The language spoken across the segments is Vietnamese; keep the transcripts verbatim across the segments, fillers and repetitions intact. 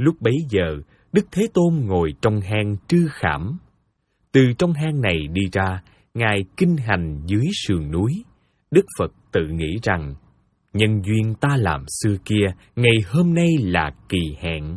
Lúc bấy giờ, Đức Thế Tôn ngồi trong hang Trư Khảm. Từ trong hang này đi ra, Ngài kinh hành dưới sườn núi. Đức Phật tự nghĩ rằng, nhân duyên ta làm xưa kia, ngày hôm nay là kỳ hẹn.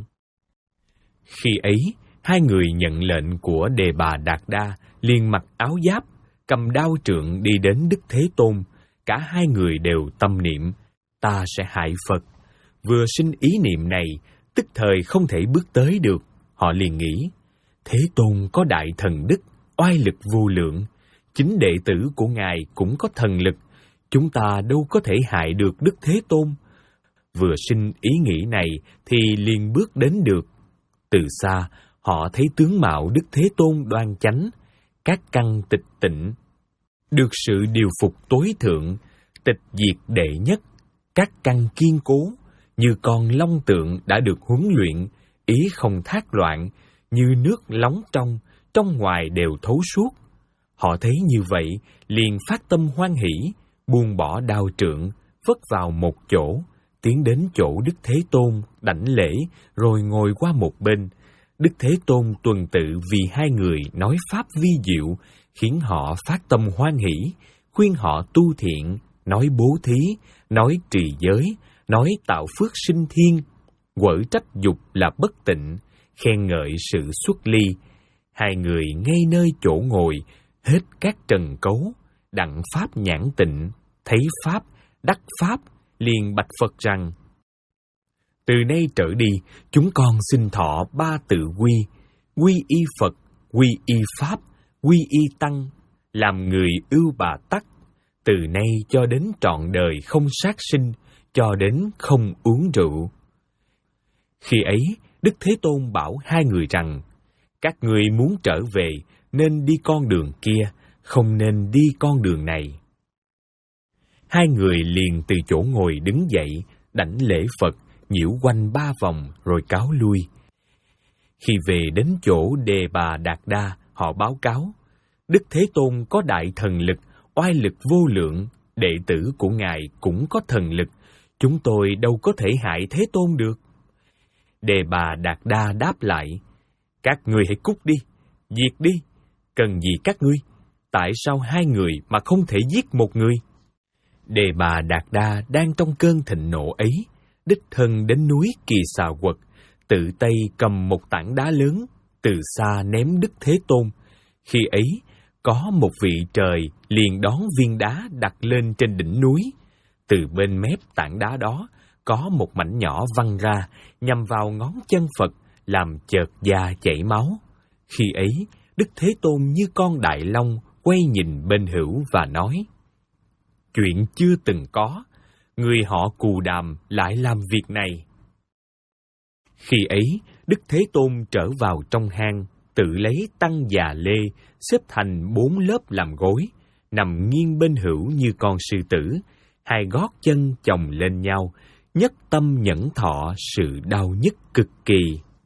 Khi ấy, hai người nhận lệnh của Đề Bà Đạt Đa, liền mặc áo giáp, cầm đao trượng đi đến Đức Thế Tôn. Cả hai người đều tâm niệm, ta sẽ hại Phật. Vừa sinh ý niệm này, tức thời không thể bước tới được. Họ liền nghĩ, Thế Tôn có đại thần đức, oai lực vô lượng. Chính đệ tử của Ngài cũng có thần lực. Chúng ta đâu có thể hại được Đức Thế Tôn. Vừa sinh ý nghĩ này thì liền bước đến được. Từ xa, họ thấy tướng mạo Đức Thế Tôn đoan chánh, các căn tịch tịnh, được sự điều phục tối thượng, tịch diệt đệ nhất, các căn kiên cố, như con long tượng đã được huấn luyện, ý không thác loạn, như nước lóng trong, trong ngoài đều thấu suốt. Họ thấy như vậy, liền phát tâm hoan hỷ, buông bỏ đao trượng, vất vào một chỗ, tiến đến chỗ Đức Thế Tôn, đảnh lễ, rồi ngồi qua một bên. Đức Thế Tôn tuần tự vì hai người nói pháp vi diệu, khiến họ phát tâm hoan hỷ, khuyên họ tu thiện, nói bố thí, nói trì giới, nói tạo phước sinh thiên, quở trách dục là bất tịnh, khen ngợi sự xuất ly. Hai người ngay nơi chỗ ngồi, hết các trần cấu, đặng pháp nhãn tịnh, thấy pháp, đắc pháp, liền bạch Phật rằng, từ nay trở đi, chúng con xin thọ ba tự quy, quy y Phật, quy y Pháp, quy y Tăng, làm người ưu bà tắc, từ nay cho đến trọn đời không sát sinh, cho đến không uống rượu. Khi ấy, Đức Thế Tôn bảo hai người rằng, các người muốn trở về, nên đi con đường kia, không nên đi con đường này. Hai người liền từ chỗ ngồi đứng dậy, đảnh lễ Phật, nhiễu quanh ba vòng rồi cáo lui. Khi về đến chỗ Đề Bà Đạt Đa, họ báo cáo, Đức Thế Tôn có đại thần lực, oai lực vô lượng, đệ tử của Ngài cũng có thần lực, chúng tôi đâu có thể hại Thế Tôn được. Đề Bà Đạt Đa đáp lại, các ngươi hãy cút đi, diệt đi, cần gì các ngươi? Tại sao hai người mà không thể giết một người? Đề Bà Đạt Đa đang trong cơn thịnh nộ ấy, đích thân đến núi Kỳ Xà Quật, tự tay cầm một tảng đá lớn, từ xa ném Đức Thế Tôn. Khi ấy, có một vị trời liền đón viên đá đặt lên trên đỉnh núi. Từ bên mép tảng đá đó, có một mảnh nhỏ văng ra, nhằm vào ngón chân Phật, làm chợt da chảy máu. Khi ấy, Đức Thế Tôn như con đại long, quay nhìn bên hữu và nói, chuyện chưa từng có, người họ Cù Đàm lại làm việc này. Khi ấy, Đức Thế Tôn trở vào trong hang, tự lấy tăng già lê, xếp thành bốn lớp làm gối, nằm nghiêng bên hữu như con sư tử, hai gót chân chồng lên nhau, nhất tâm nhẫn thọ sự đau nhức cực kỳ.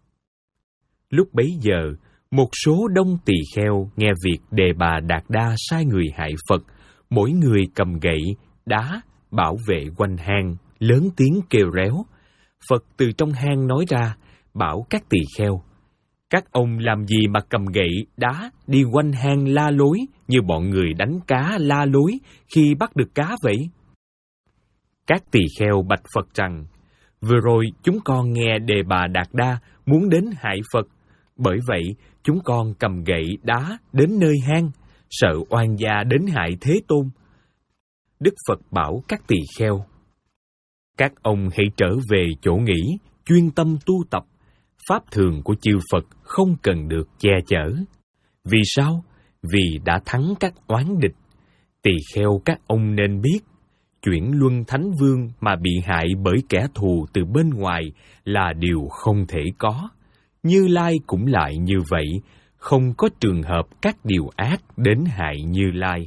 Lúc bấy giờ, một số đông tỳ kheo nghe việc Đề Bà Đạt Đa sai người hại Phật, mỗi người cầm gậy, đá, bảo vệ quanh hang, lớn tiếng kêu réo. Phật từ trong hang nói ra, bảo các tỳ kheo, các ông làm gì mà cầm gậy, đá, đi quanh hang la lối, như bọn người đánh cá la lối khi bắt được cá vậy? Các tỳ kheo bạch Phật rằng, vừa rồi chúng con nghe Đề Bà Đạt Đa muốn đến hại Phật, bởi vậy chúng con cầm gậy, đá, đến nơi hang, sợ oan gia đến hại Thế Tôn. Đức Phật bảo các tỳ kheo, các ông hãy trở về chỗ nghỉ, chuyên tâm tu tập. Pháp thường của chư Phật không cần được che chở. Vì sao? Vì đã thắng các oán địch. Tỳ kheo các ông nên biết, chuyển luân thánh vương mà bị hại bởi kẻ thù từ bên ngoài là điều không thể có. Như Lai cũng lại như vậy, không có trường hợp các điều ác đến hại Như Lai.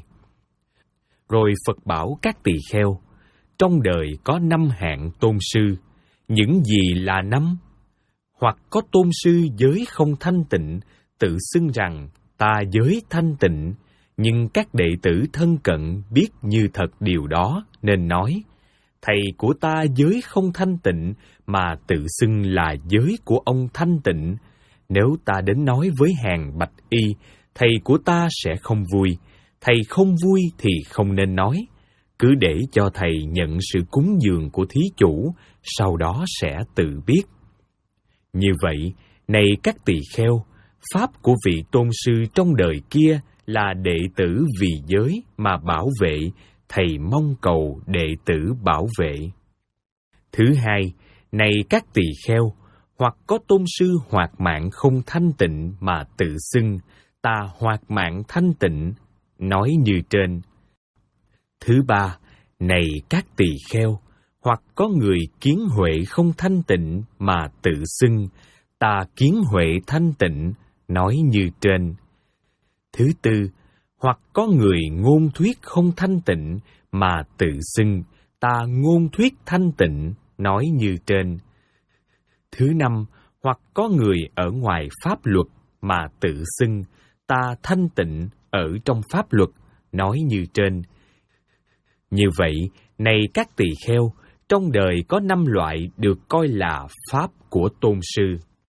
Rồi Phật bảo các tỳ kheo, trong đời có năm hạng tôn sư, những gì là năm? Hoặc có tôn sư giới không thanh tịnh, tự xưng rằng ta giới thanh tịnh, nhưng các đệ tử thân cận biết như thật điều đó, nên nói, thầy của ta giới không thanh tịnh mà tự xưng là giới của ông thanh tịnh. Nếu ta đến nói với hàng bạch y, thầy của ta sẽ không vui. Thầy không vui thì không nên nói. Cứ để cho thầy nhận sự cúng dường của thí chủ, sau đó sẽ tự biết. Như vậy, này các tỳ kheo, pháp của vị tôn sư trong đời kia là đệ tử vì giới mà bảo vệ, thầy mong cầu đệ tử bảo vệ. Thứ hai, này các tỳ kheo, hoặc có tôn sư hoạt mạng không thanh tịnh mà tự xưng, ta hoạt mạng thanh tịnh, nói như trên. Thứ ba, này các tỳ kheo, hoặc có người kiến huệ không thanh tịnh mà tự xưng, ta kiến huệ thanh tịnh, nói như trên. Thứ tư, hoặc có người ngôn thuyết không thanh tịnh mà tự xưng, ta ngôn thuyết thanh tịnh, nói như trên. Thứ năm, hoặc có người ở ngoài pháp luật mà tự xưng, ta thanh tịnh ở trong pháp luật, nói như trên. Như vậy, này các tỳ kheo, trong đời có năm loại được coi là pháp của tôn sư.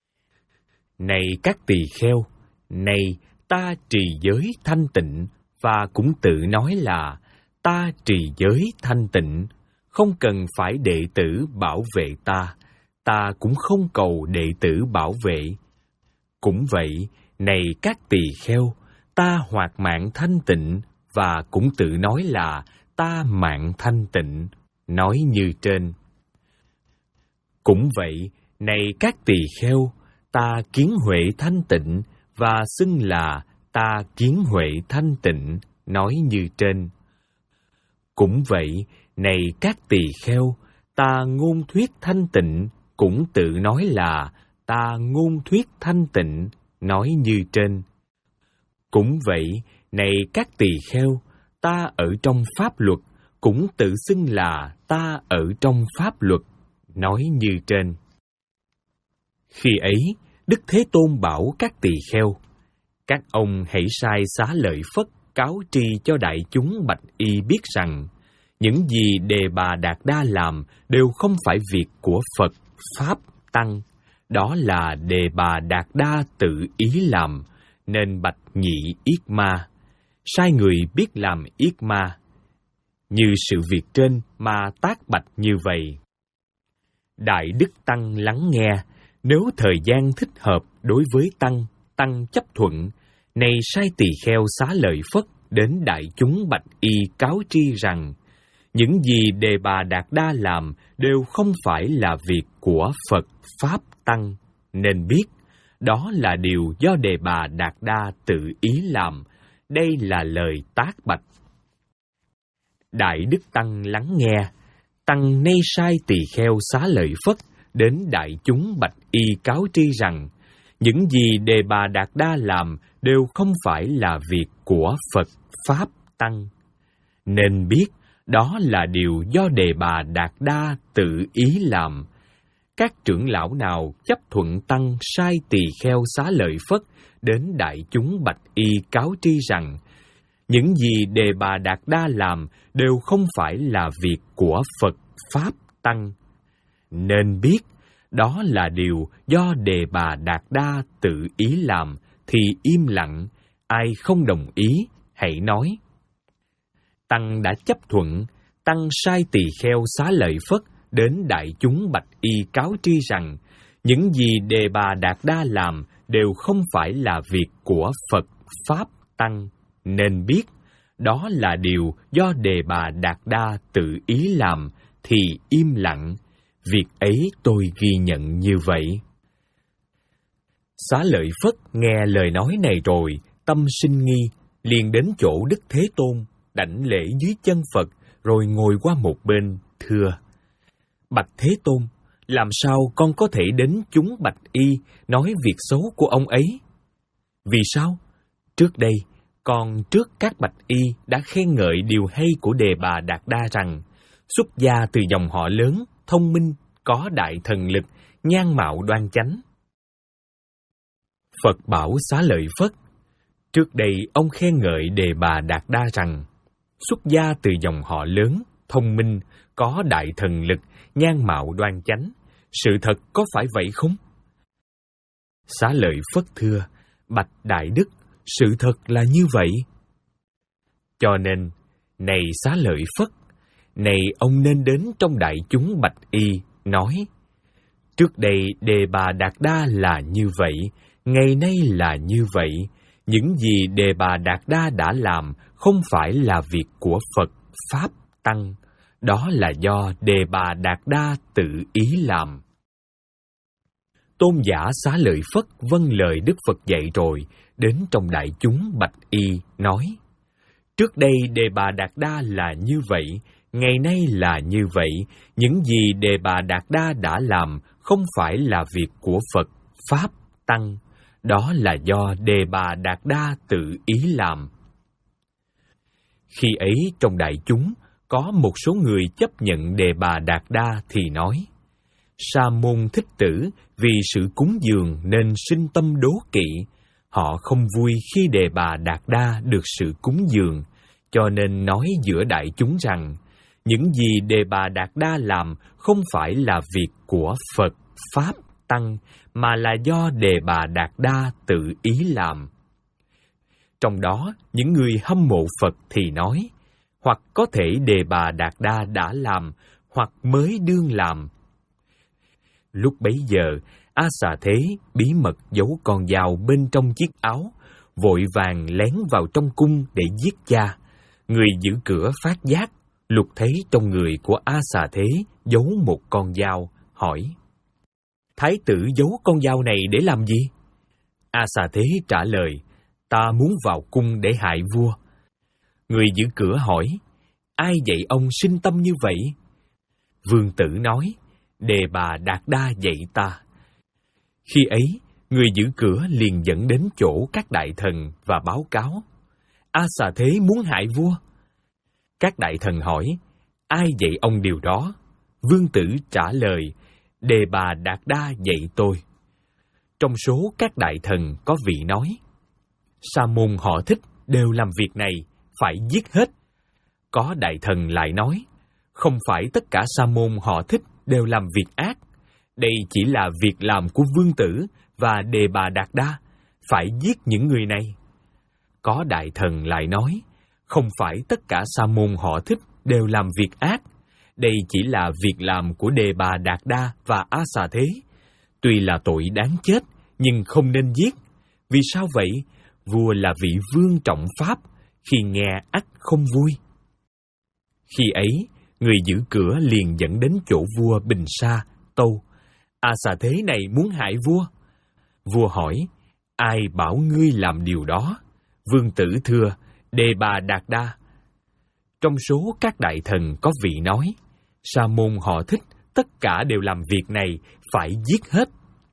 Này các tỳ kheo, này ta trì giới thanh tịnh, và cũng tự nói là ta trì giới thanh tịnh, không cần phải đệ tử bảo vệ ta, ta cũng không cầu đệ tử bảo vệ. Cũng vậy, này các tỳ kheo, ta hoạt mạng thanh tịnh, và cũng tự nói là ta mạng thanh tịnh, nói như trên. Cũng vậy, này các tỳ kheo, ta kiến huệ thanh tịnh, và xưng là ta kiến huệ thanh tịnh, nói như trên. Cũng vậy, này các tỳ kheo, ta ngôn thuyết thanh tịnh, cũng tự nói là ta ngôn thuyết thanh tịnh, nói như trên. Cũng vậy, này các tỳ kheo, ta ở trong pháp luật, cũng tự xưng là ta ở trong pháp luật, nói như trên. Khi ấy, Đức Thế Tôn bảo các tỳ kheo, các ông hãy sai xá lợi Phất cáo tri cho đại chúng bạch y biết rằng, những gì Đề Bà Đạt Đa làm đều không phải việc của Phật, Pháp, Tăng. Đó là Đề Bà Đạt Đa tự ý làm, nên bạch nhị yết ma. Sai người biết làm yết ma. Như sự việc trên mà tác bạch như vậy. Đại Đức Tăng lắng nghe, nếu thời gian thích hợp đối với Tăng, Tăng chấp thuận, này sai tỳ kheo xá lợi Phất đến đại chúng bạch y cáo tri rằng, những gì Đề Bà Đạt Đa làm đều không phải là việc của Phật, Pháp, Tăng, nên biết đó là điều do Đề Bà Đạt Đa tự ý làm. Đây là lời tác bạch. Đại Đức Tăng lắng nghe, Tăng nay sai tỳ kheo xá lợi Phất đến đại chúng bạch y cáo tri rằng, những gì Đề Bà Đạt Đa làm đều không phải là việc của Phật, Pháp, Tăng, nên biết đó là điều do Đề Bà Đạt Đa tự ý làm. Các trưởng lão nào chấp thuận Tăng sai tỳ kheo xá lợi Phất đến đại chúng bạch y cáo tri rằng, những gì Đề Bà Đạt Đa làm đều không phải là việc của Phật, Pháp, Tăng, nên biết đó là điều do Đề Bà Đạt Đa tự ý làm, thì im lặng, ai không đồng ý, hãy nói. Tăng đã chấp thuận, Tăng sai tỳ kheo xá lợi Phất đến đại chúng bạch y cáo tri rằng, những gì Đề Bà Đạt Đa làm đều không phải là việc của Phật, Pháp, Tăng, nên biết đó là điều do Đề Bà Đạt Đa tự ý làm, thì im lặng, việc ấy tôi ghi nhận như vậy. Xá lợi Phất nghe lời nói này rồi, tâm sinh nghi, liền đến chỗ Đức Thế Tôn, đảnh lễ dưới chân Phật, rồi ngồi qua một bên, thưa: Bạch Thế Tôn, làm sao con có thể đến chúng bạch y nói việc xấu của ông ấy? Vì sao? Trước đây, con trước các bạch y đã khen ngợi điều hay của Đề Bà Đạt Đa rằng, xuất gia từ dòng họ lớn, thông minh, có đại thần lực, nhan mạo đoan chánh. Phật bảo xá lợi Phất, trước đây ông khen ngợi Đề Bà Đạt Đa rằng, xuất gia từ dòng họ lớn, thông minh, có đại thần lực, nhan mạo đoan chánh. Sự thật có phải vậy không? Xá Lợi Phất thưa: Bạch Đại Đức, sự thật là như vậy. Cho nên, này Xá Lợi Phất, này ông nên đến trong đại chúng bạch y, nói: Trước đây Đề Bà Đạt Đa là như vậy, ngày nay là như vậy. Những gì Đề Bà Đạt Đa đã làm không phải là việc của Phật, Pháp, Tăng. Đó là do Đề Bà Đạt Đa tự ý làm. Tôn giả Xá Lợi Phất vâng lời Đức Phật dạy rồi, đến trong đại chúng bạch y, nói: Trước đây Đề Bà Đạt Đa là như vậy, ngày nay là như vậy. Những gì Đề Bà Đạt Đa đã làm không phải là việc của Phật, Pháp, Tăng. Đó là do Đề Bà Đạt Đa tự ý làm. Khi ấy trong đại chúng, có một số người chấp nhận Đề Bà Đạt Đa thì nói: Sa môn Thích Tử vì sự cúng dường nên sinh tâm đố kỵ. Họ không vui khi Đề Bà Đạt Đa được sự cúng dường, cho nên nói giữa đại chúng rằng những gì Đề Bà Đạt Đa làm không phải là việc của Phật, Pháp, Tăng, mà là do Đề Bà Đạt Đa tự ý làm. Trong đó, những người hâm mộ Phật thì nói: hoặc có thể Đề Bà Đạt Đa đã làm, hoặc mới đương làm. Lúc bấy giờ, A Xà Thế bí mật giấu con dao bên trong chiếc áo, vội vàng lén vào trong cung để giết cha. Người giữ cửa phát giác, lục thấy trong người của A Xà Thế giấu một con dao, hỏi: Thái tử giấu con dao này để làm gì? A Xà Thế trả lời: Ta muốn vào cung để hại vua. Người giữ cửa hỏi: Ai dạy ông sinh tâm như vậy? Vương tử nói: Đề Bà Đạt Đa dạy ta. Khi ấy, người giữ cửa liền dẫn đến chỗ các đại thần và báo cáo: A Xà Thế muốn hại vua. Các đại thần hỏi: Ai dạy ông điều đó? Vương tử trả lời: Đề Bà Đạt Đa dạy tôi. Trong số các đại thần có vị nói: Sa môn họ Thích đều làm việc này, phải giết hết. Có đại thần lại nói: Không phải tất cả sa môn họ Thích đều làm việc ác. Đây chỉ là việc làm của Vương tử và Đề Bà Đạt Đa, phải giết những người này. Có đại thần lại nói: Không phải tất cả sa môn họ Thích đều làm việc ác. Đây chỉ là việc làm của Đề Bà Đạt Đa và A Xà Thế. Tuy là tội đáng chết, nhưng không nên giết. Vì sao vậy? Vua là vị vương trọng pháp, khi nghe ắt không vui. Khi ấy, người giữ cửa liền dẫn đến chỗ vua Bình Sa, tâu: A Xà Thế này muốn hại vua. Vua hỏi: Ai bảo ngươi làm điều đó? Vương tử thưa: Đề Bà Đạt Đa. Trong số các đại thần có vị nói: Sa môn họ Thích tất cả đều làm việc này, phải giết hết.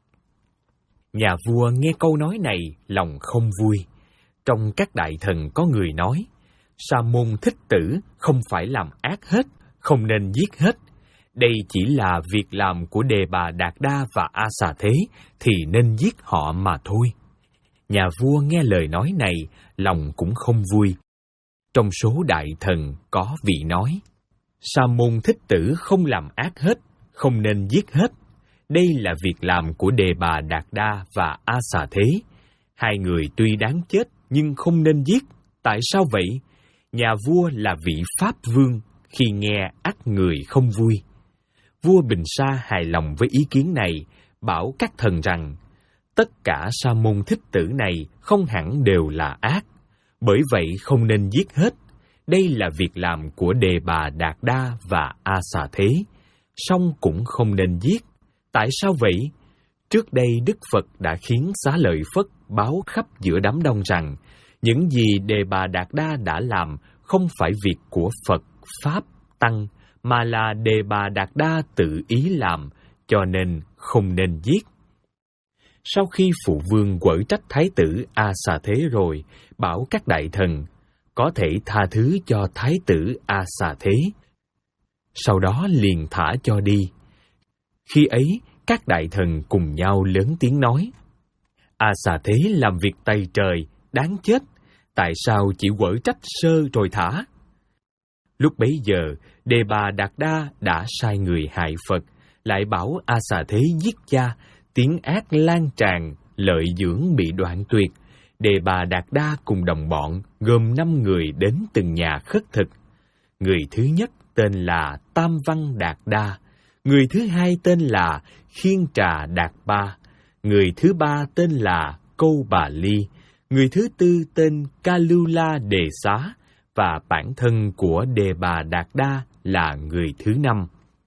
Nhà vua nghe câu nói này, lòng không vui. Trong các đại thần có người nói: Sa môn Thích Tử không phải làm ác hết, không nên giết hết. Đây chỉ là việc làm của Đề Bà Đạt Đa và A Xà Thế, thì nên giết họ mà thôi. Nhà vua nghe lời nói này, lòng cũng không vui. Trong số đại thần có vị nói: Sa môn Thích Tử không làm ác hết, không nên giết hết. Đây là việc làm của Đề Bà Đạt Đa và A Xà Thế. Hai người tuy đáng chết, nhưng không nên giết. Tại sao vậy? Nhà vua là vị Pháp Vương, khi nghe ắt người không vui. Vua Bình Sa hài lòng với ý kiến này, bảo các thần rằng: Tất cả sa môn Thích Tử này không hẳn đều là ác, bởi vậy không nên giết hết. Đây là việc làm của Đề Bà Đạt Đa và A Xà Thế, song cũng không nên giết. Tại sao vậy? Trước đây Đức Phật đã khiến Xá Lợi Phất báo khắp giữa đám đông rằng những gì Đề Bà Đạt Đa đã làm không phải việc của Phật, Pháp, Tăng, mà là Đề Bà Đạt Đa tự ý làm, cho nên không nên giết. Sau khi phụ vương quở trách Thái tử A Xà Thế rồi, bảo các đại thần có thể tha thứ cho Thái tử A Xà Thế. Sau đó liền thả cho đi. Khi ấy, các đại thần cùng nhau lớn tiếng nói: A Xà Thế làm việc tày trời, đáng chết. Tại sao chỉ quở trách sơ rồi thả? Lúc bấy giờ, Đề Bà Đạt Đa đã sai người hại Phật, lại bảo A Xà Thế giết cha, tiếng ác lan tràn, lợi dưỡng bị đoạn tuyệt. Đề Bà Đạt Đa cùng đồng bọn gồm năm người đến từng nhà khất thực. Người thứ nhất tên là Tam Văn Đạt Đa, người thứ hai tên là Khiên Trà Đạt Ba, người thứ ba tên là Câu Bà Ly, người thứ tư tên Ca Lưu La Đề Xá, và bản thân của Đề Bà Đạt Đa là người thứ năm.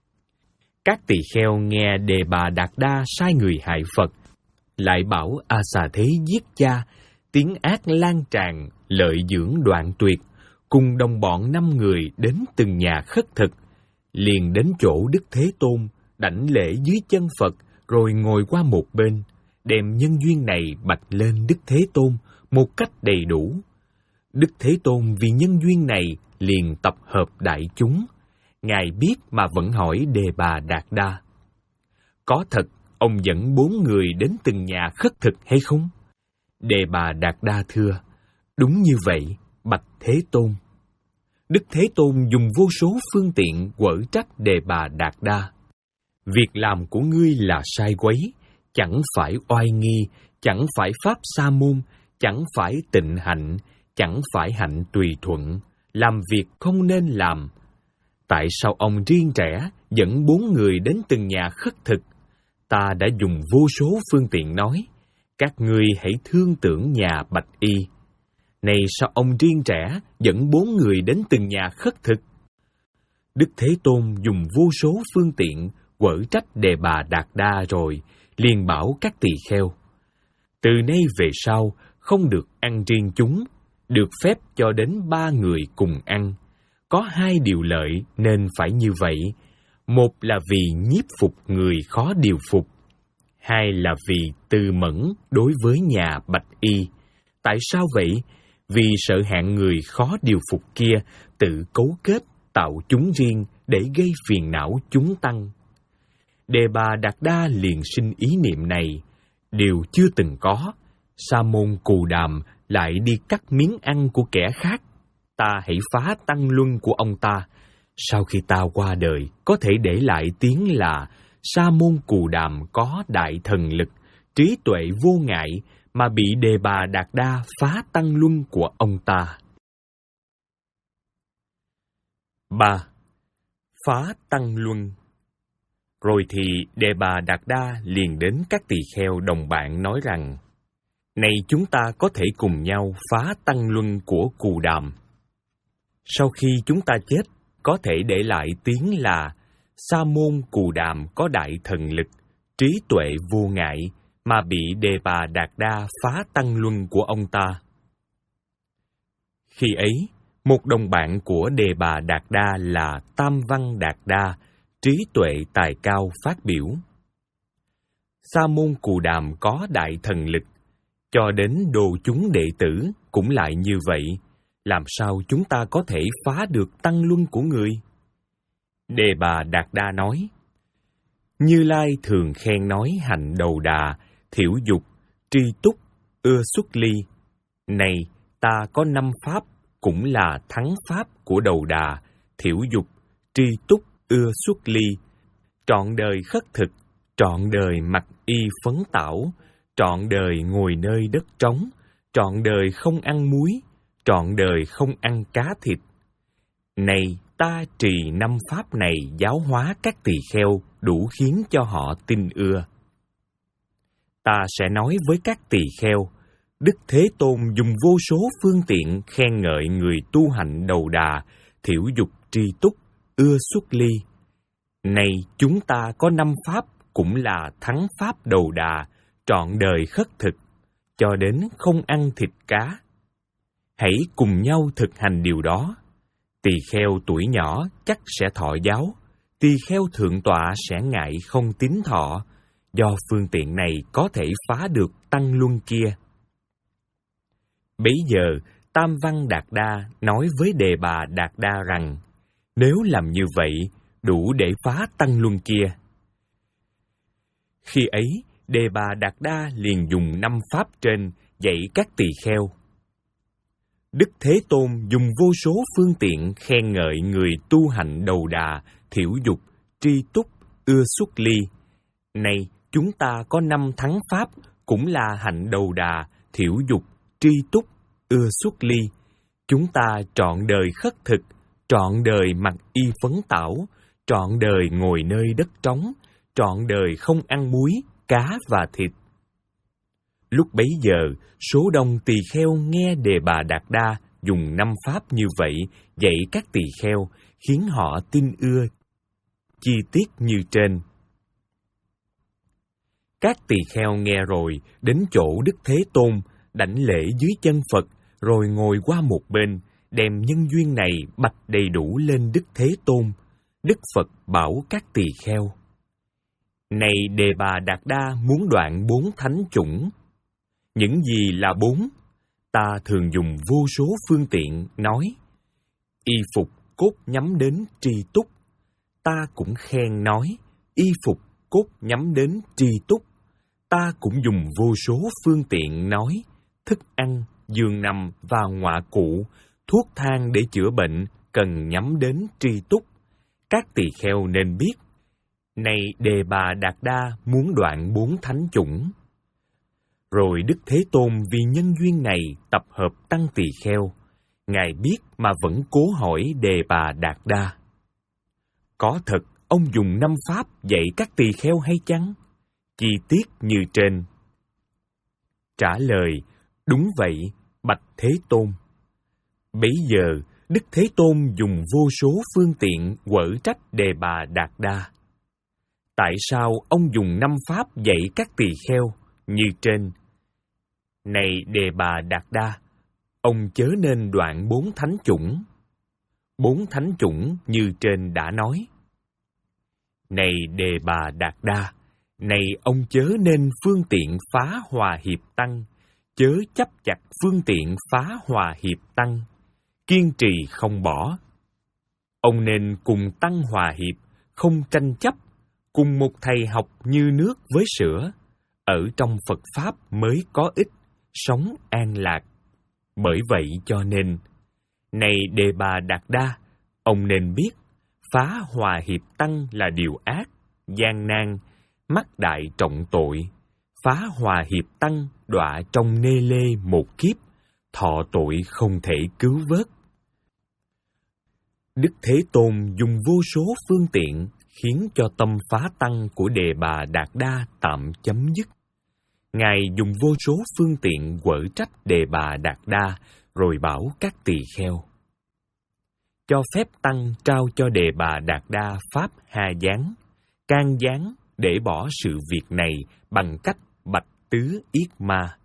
Các tỳ kheo nghe Đề Bà Đạt Đa sai người hại Phật, lại bảo A Xà Thế giết cha, tiếng ác lan tràn, lợi dưỡng đoạn tuyệt, cùng đồng bọn năm người đến từng nhà khất thực, liền đến chỗ Đức Thế Tôn, đảnh lễ dưới chân Phật, rồi ngồi qua một bên, đem nhân duyên này bạch lên Đức Thế Tôn một cách đầy đủ. Đức Thế Tôn vì nhân duyên này liền tập hợp đại chúng. Ngài biết mà vẫn hỏi Đề Bà Đạt Đa: có thật ông dẫn bốn người đến từng nhà khất thực hay không? Đề Bà Đạt Đa thưa: đúng như vậy, bạch Thế Tôn. Đức Thế Tôn dùng vô số phương tiện quở trách Đề Bà Đạt Đa: việc làm của ngươi là sai quấy, chẳng phải oai nghi, chẳng phải pháp sa môn, chẳng phải tịnh hạnh, chẳng phải hạnh tùy thuận, làm việc không nên làm. Tại sao ông riêng trẻ dẫn bốn người đến từng nhà khất thực? Ta đã dùng vô số phương tiện nói, các ngươi hãy thương tưởng nhà Bạch Y. Này sao ông riêng trẻ dẫn bốn người đến từng nhà khất thực? Đức Thế Tôn dùng vô số phương tiện quở trách Đề Bà Đạt Đa rồi, liền bảo các tỳ kheo: từ nay về sau không được ăn riêng chúng, được phép cho đến ba người cùng ăn. Có hai điều lợi nên phải như vậy. Một là vì nhiếp phục người khó điều phục, hai là vì từ mẫn đối với nhà Bạch Y. Tại sao vậy? Vì sợ hạng người khó điều phục kia tự cấu kết tạo chúng riêng để gây phiền não chúng tăng. Đề Bà Đạt Đa liền sinh ý niệm này: điều chưa từng có, Sa môn Cù Đàm lại đi cắt miếng ăn của kẻ khác, ta hãy phá tăng luân của ông ta. Sau khi ta qua đời, có thể để lại tiếng là Sa môn Cù Đàm có đại thần lực, trí tuệ vô ngại, mà bị Đề Bà Đạt Đa phá tăng luân của ông ta. ba. Phá tăng luân. Rồi thì Đề Bà Đạt Đa liền đến các tỳ kheo đồng bạn nói rằng: này chúng ta có thể cùng nhau phá tăng luân của Cù Đàm. Sau khi chúng ta chết, có thể để lại tiếng là Sa môn Cù Đàm có đại thần lực, trí tuệ vô ngại, mà bị Đề Bà Đạt Đa phá tăng luân của ông ta. Khi ấy, một đồng bạn của Đề Bà Đạt Đa là Tam Văn Đạt Đa, trí tuệ tài cao phát biểu: Sa môn Cù Đàm có đại thần lực, cho đến đồ chúng đệ tử cũng lại như vậy, làm sao chúng ta có thể phá được tăng luân của người? Đề Bà Đạt Đa nói: Như Lai thường khen nói hạnh đầu đà, thiểu dục, tri túc, ưa xuất ly. Này, ta có năm pháp, cũng là thắng pháp của đầu đà, thiểu dục, tri túc, ưa xuất ly. Trọn đời khất thực, trọn đời mặc y phấn tảo, trọn đời ngồi nơi đất trống, trọn đời không ăn muối, trọn đời không ăn cá thịt. Này, ta trì năm pháp này giáo hóa các tỳ kheo, đủ khiến cho họ tin ưa. Ta sẽ nói với các tỳ kheo, Đức Thế Tôn dùng vô số phương tiện khen ngợi người tu hành đầu đà, thiểu dục tri túc, ưa xuất ly. Này, chúng ta có năm pháp, cũng là thắng pháp đầu đà, trọn đời khất thực, cho đến không ăn thịt cá. Hãy cùng nhau thực hành điều đó. Tỳ kheo tuổi nhỏ chắc sẽ thọ giáo, tỳ kheo thượng tọa sẽ ngại không tín thọ, do phương tiện này có thể phá được tăng luân kia. Bấy giờ, Tam Văn Đạt Đa nói với Đề Bà Đạt Đa rằng, nếu làm như vậy, đủ để phá tăng luân kia. Khi ấy, Đề Bà Đạt Đa liền dùng năm pháp trên dạy các tỳ kheo. Đức Thế Tôn dùng vô số phương tiện khen ngợi người tu hành đầu đà, thiểu dục, tri túc, ưa xuất ly. Này, chúng ta có năm thắng pháp, cũng là hạnh đầu đà, thiểu dục, tri túc, ưa xuất ly. Chúng ta trọn đời khất thực, trọn đời mặc y phấn tảo, trọn đời ngồi nơi đất trống, trọn đời không ăn muối, cá và thịt. Lúc bấy giờ, số đông tỳ kheo nghe Đề Bà Đạt Đa dùng năm pháp như vậy dạy các tỳ kheo, khiến họ tin ưa chi tiết như trên. Các tỳ kheo nghe rồi, đến chỗ Đức Thế Tôn, đảnh lễ dưới chân Phật, rồi ngồi qua một bên, đem nhân duyên này bạch đầy đủ lên Đức Thế Tôn. Đức Phật bảo các tỳ kheo: Này Đề Bà Đạt Đa muốn đoạn bốn thánh chủng. Những gì là bốn? Ta thường dùng vô số phương tiện nói. Y phục cốt nhắm đến tri túc. Ta cũng khen nói, y phục cốt nhắm đến tri túc. Ta cũng dùng vô số phương tiện nói, thức ăn, giường nằm và ngọa cụ, thuốc thang để chữa bệnh cần nhắm đến tri túc. Các tỳ kheo nên biết, này Đề Bà Đạt Đa muốn đoạn bốn thánh chủng. Rồi Đức Thế Tôn vì nhân duyên này tập hợp tăng tỳ kheo. Ngài biết mà vẫn cố hỏi Đề Bà Đạt Đa: Có thật ông dùng năm pháp dạy các tỳ kheo hay chăng? Chi tiết như trên. Trả lời: Đúng vậy, bạch Thế Tôn. Bấy giờ, Đức Thế Tôn dùng vô số phương tiện quở trách Đề Bà Đạt Đa. Tại sao ông dùng năm pháp dạy các tỳ kheo như trên? Này Đề Bà Đạt Đa, ông chớ nên đoạn bốn thánh chủng. Bốn thánh chủng như trên đã nói. Này Đề Bà Đạt Đa, này ông chớ nên phương tiện phá hòa hiệp tăng, chớ chấp chặt phương tiện phá hòa hiệp tăng, kiên trì không bỏ. Ông nên cùng tăng hòa hiệp, không tranh chấp, cùng một thầy học như nước với sữa, ở trong Phật Pháp mới có ích, sống an lạc. Bởi vậy cho nên, này Đề Bà Đạt Đa, ông nên biết, phá hòa hiệp tăng là điều ác, gian nan, mắc đại trọng tội. Phá hòa hiệp tăng đọa trong nê lê một kiếp, thọ tội không thể cứu vớt. Đức Thế Tôn dùng vô số phương tiện khiến cho tâm phá tăng của Đề Bà Đạt Đa tạm chấm dứt. Ngài dùng vô số phương tiện quở trách Đề Bà Đạt Đa, rồi bảo các tỳ kheo: Cho phép tăng trao cho Đề Bà Đạt Đa pháp ha gián, can gián để bỏ sự việc này bằng cách bạch tứ yết ma.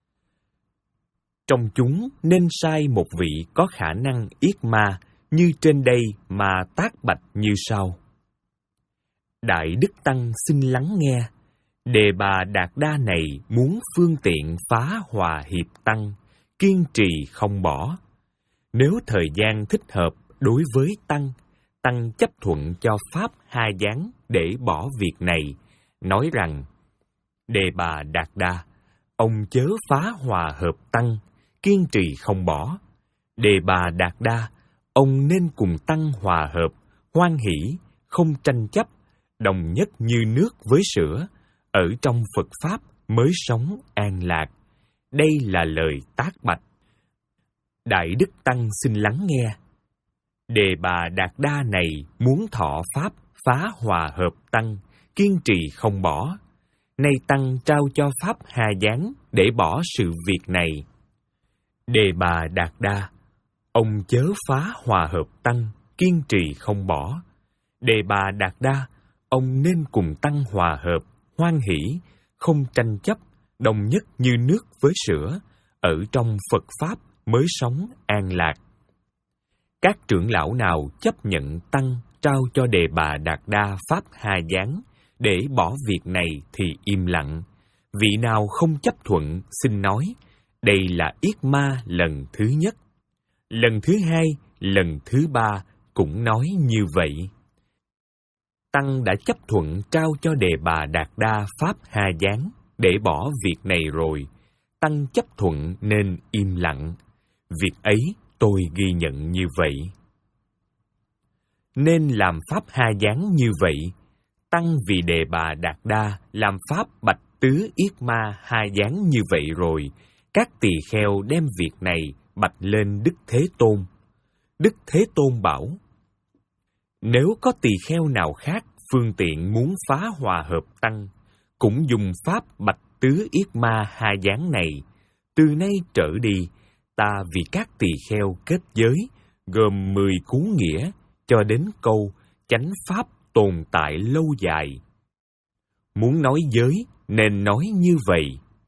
Trong chúng nên sai một vị có khả năng yết ma như trên đây mà tác bạch như sau. Đại Đức Tăng xin lắng nghe. Đề Bà Đạt Đa này muốn phương tiện phá hòa hiệp tăng, kiên trì không bỏ. Nếu thời gian thích hợp đối với tăng, tăng chấp thuận cho pháp ha gián để bỏ việc này, nói rằng: Đề Bà Đạt Đa, ông chớ phá hòa hợp tăng, kiên trì không bỏ. Đề Bà Đạt Đa, ông nên cùng tăng hòa hợp, hoan hỷ, không tranh chấp, đồng nhất như nước với sữa, ở trong Phật Pháp mới sống an lạc. Đây là lời tác bạch. Đại Đức Tăng xin lắng nghe. Đề Bà Đạt Đa này muốn thọ Pháp phá hòa hợp tăng, kiên trì không bỏ. Nay tăng trao cho Pháp ha gián để bỏ sự việc này. Đề Bà Đạt Đa, ông chớ phá hòa hợp tăng, kiên trì không bỏ. Đề Bà Đạt Đa, ông nên cùng tăng hòa hợp, hoan hỷ, không tranh chấp, đồng nhất như nước với sữa, ở trong Phật Pháp mới sống an lạc. Các trưởng lão nào chấp nhận tăng trao cho Đề Bà Đạt Đa pháp ha gián để bỏ việc này thì im lặng. Vị nào không chấp thuận xin nói, đây là yết ma lần thứ nhất. Lần thứ hai, lần thứ ba cũng nói như vậy. Tăng đã chấp thuận trao cho Đề Bà Đạt Đa pháp ha gián để bỏ việc này rồi. Tăng chấp thuận nên im lặng. việc ấy tôi ghi nhận như vậy. Nên làm pháp ha gián như vậy, tăng vì Đề Bà Đạt Đa làm pháp bạch tứ yết ma ha gián như vậy rồi, các tỳ kheo đem việc này bạch lên Đức Thế Tôn. Đức Thế Tôn bảo: nếu có tỳ kheo nào khác phương tiện muốn phá hòa hợp tăng, cũng dùng pháp bạch tứ yết ma ha gián này, từ nay trở đi, ta vì các tỳ kheo kết giới, gồm mười cú nghĩa, cho đến câu chánh pháp tồn tại lâu dài. Muốn nói giới, nên nói như vậy.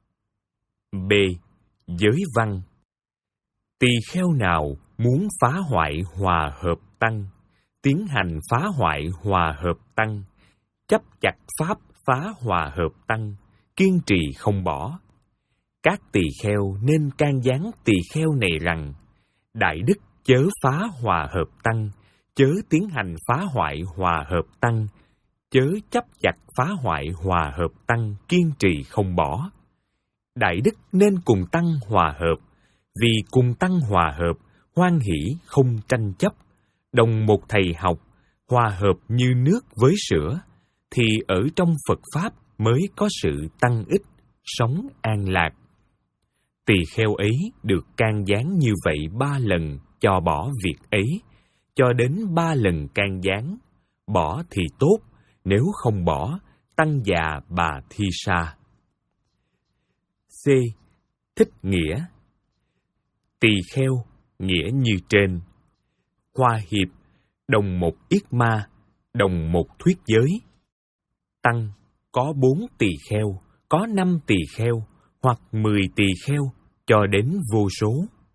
B. Giới văn. Tỳ kheo nào muốn phá hoại hòa hợp tăng, tiến hành phá hoại hòa hợp tăng, chấp chặt pháp phá hòa hợp tăng, kiên trì không bỏ. Các tỳ kheo nên can gián tỳ kheo này rằng: đại đức chớ phá hòa hợp tăng, chớ tiến hành phá hoại hòa hợp tăng, chớ chấp chặt phá hoại hòa hợp tăng, kiên trì không bỏ. Đại đức nên cùng tăng hòa hợp, vì cùng tăng hòa hợp, hoan hỷ không tranh chấp, đồng một thầy học, hòa hợp như nước với sữa, thì ở trong Phật Pháp mới có sự tăng ích, sống an lạc. Tỳ kheo ấy được can gián như vậy ba lần cho bỏ việc ấy, cho đến ba lần can gián. Bỏ thì tốt, nếu không bỏ, tăng già bà thi sa. C. Thích nghĩa. Tỳ kheo, nghĩa như trên. Hòa hiệp, đồng một yết ma, đồng một thuyết giới. Tăng, có bốn tỳ kheo, có năm tỳ kheo, hoặc mười tỳ kheo, cho đến vô số.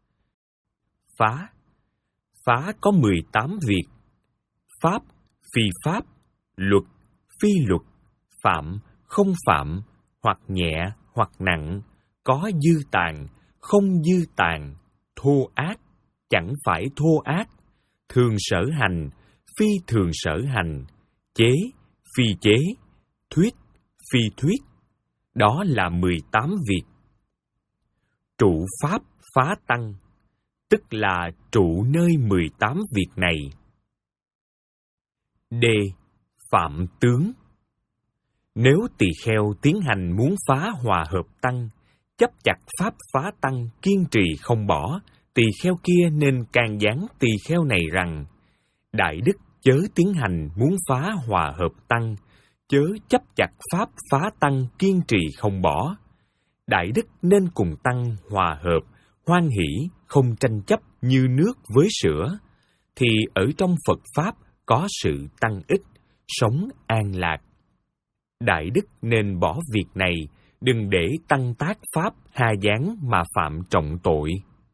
Phá, phá có mười tám việc. Pháp, phi pháp, luật, phi luật, phạm, không phạm, hoặc nhẹ, hoặc nặng, có dư tàn, không dư tàn, thô ác, chẳng phải thô ác, thường sở hành, phi thường sở hành, chế, phi chế, thuyết, phi thuyết. Đó là mười tám việc. Trụ pháp phá tăng, tức là trụ nơi mười tám việc này. D. Phạm tướng. Nếu tỳ kheo tiến hành muốn phá hòa hợp tăng, chấp chặt pháp phá tăng, kiên trì không bỏ, tỳ kheo kia nên can gián tỳ kheo này rằng: đại đức chớ tiến hành muốn phá hòa hợp tăng, chớ chấp chặt pháp phá tăng, kiên trì không bỏ. Đại đức nên cùng tăng hòa hợp, hoan hỷ, không tranh chấp như nước với sữa, thì ở trong Phật Pháp có sự tăng ích, sống an lạc. Đại đức nên bỏ việc này, đừng để tăng tác pháp ha gián mà phạm trọng tội.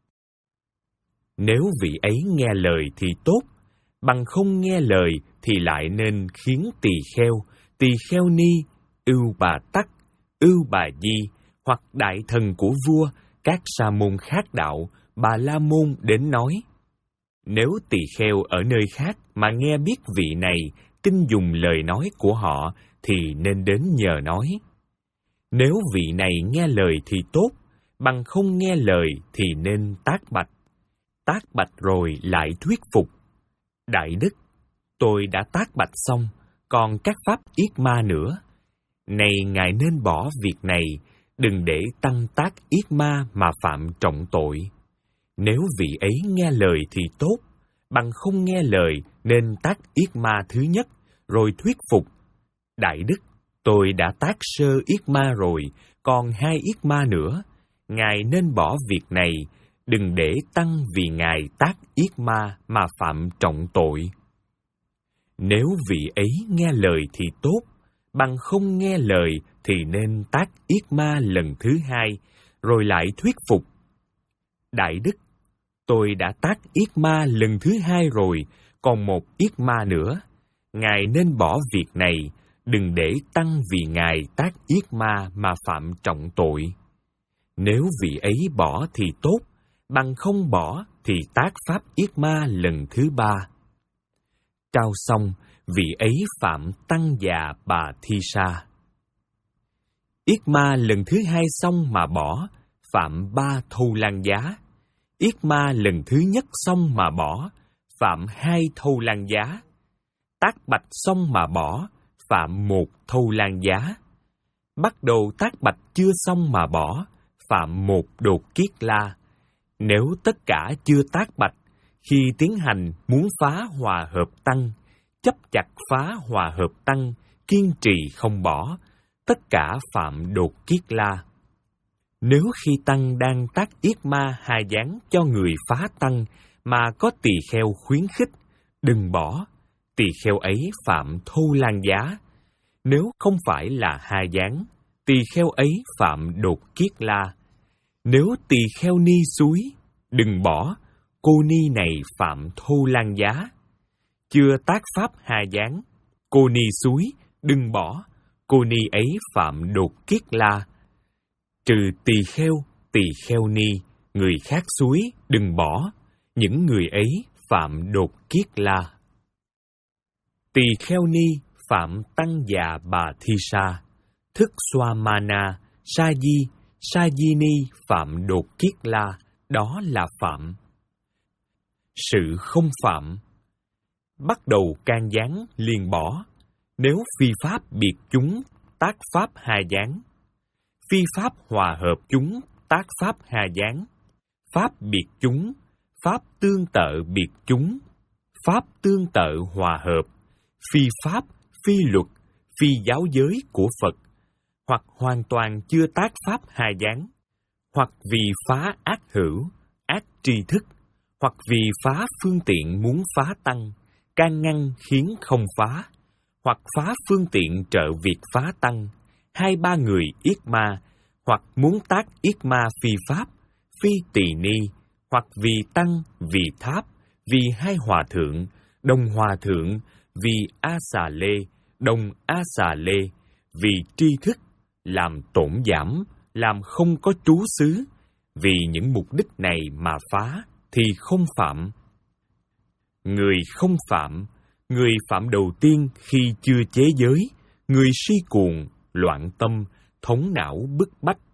Nếu vị ấy nghe lời thì tốt, bằng không nghe lời thì lại nên khiến tỳ kheo, tỳ kheo ni, ưu bà tắc, ưu bà di, hoặc đại thần của vua, các sa môn khác đạo, bà la môn đến nói. Nếu tỳ kheo ở nơi khác mà nghe biết vị này tin dùng lời nói của họ, thì nên đến nhờ nói. Nếu vị này nghe lời thì tốt, bằng không nghe lời thì nên tác bạch. Tác bạch rồi lại thuyết phục. Đại đức, tôi đã tác bạch xong, còn các pháp yết ma nữa. Này ngài nên bỏ việc này, đừng để tăng tác yết ma mà phạm trọng tội. Nếu vị ấy nghe lời thì tốt, bằng không nghe lời nên tác yết ma thứ nhất, rồi thuyết phục. Đại đức, tôi đã tác sơ yết ma rồi, còn hai yết ma nữa. Ngài nên bỏ việc này, đừng để tăng vì ngài tác yết ma mà phạm trọng tội. Nếu vị ấy nghe lời thì tốt, bằng không nghe lời thì nên tác yết ma lần thứ hai, rồi lại thuyết phục. Đại đức, tôi đã tác yết ma lần thứ hai rồi, còn một yết ma nữa. Ngài nên bỏ việc này, đừng để tăng vì ngài tác yết ma mà phạm trọng tội. Nếu vị ấy bỏ thì tốt, bằng không bỏ thì tác pháp yết ma lần thứ ba. Trao xong, vị ấy phạm tăng già bà thi sa. Yết ma lần thứ hai xong mà bỏ, phạm ba thâu lan giá. Yết ma lần thứ nhất xong mà bỏ, phạm hai thâu lan giá. Tác bạch xong mà bỏ, phạm một thâu lan giá. Bắt đầu tác bạch chưa xong mà bỏ, phạm một đột kiết la. Nếu tất cả chưa tác bạch, khi tiến hành muốn phá hòa hợp tăng, chấp chặt phá hòa hợp tăng, kiên trì không bỏ, tất cả phạm đột kiết la. Nếu khi tăng đang tác yết ma hai gián cho người phá tăng mà có tỳ kheo khuyến khích, đừng bỏ, tỳ kheo ấy phạm thâu lan giá. Nếu không phải là hai gián, tỳ kheo ấy phạm đột kiết la. Nếu tỳ kheo ni suối, đừng bỏ, cô ni này phạm thâu lan giá. Chưa tác pháp hai gián, cô ni suối, đừng bỏ, cô ni ấy phạm đột kiết la. Trừ tỳ kheo, tỳ kheo ni, người khác suối, đừng bỏ, những người ấy phạm đột kiết la. Tỳ kheo ni phạm tăng già bà thi sa, thức xoa mana, sa di, sa di ni phạm đột kiết la, đó là phạm. Sự không phạm. Bắt đầu can gián liền bỏ, nếu phi pháp biệt chúng tác pháp hai gián. Phi pháp hòa hợp chúng tác pháp hai gián. Pháp biệt chúng, pháp tương tự biệt chúng, pháp tương tự hòa hợp, phi pháp, phi luật, phi giáo giới của Phật, hoặc hoàn toàn chưa tác pháp hai gián, hoặc vì phá ác hữu, ác tri thức, hoặc vì phá phương tiện muốn phá tăng, can ngăn khiến không phá, hoặc phá phương tiện trợ việc phá tăng, hai ba người yết ma, hoặc muốn tác yết ma phi pháp, phi tỳ ni, hoặc vì tăng, vì tháp, vì hai hòa thượng, đồng hòa thượng, vì a xà lê, đồng a xà lê, vì tri thức, làm tổn giảm, làm không có trú xứ, vì những mục đích này mà phá, thì không phạm. Người không phạm, người phạm đầu tiên khi chưa chế giới, người si cuồng, loạn tâm, thống não bức bách,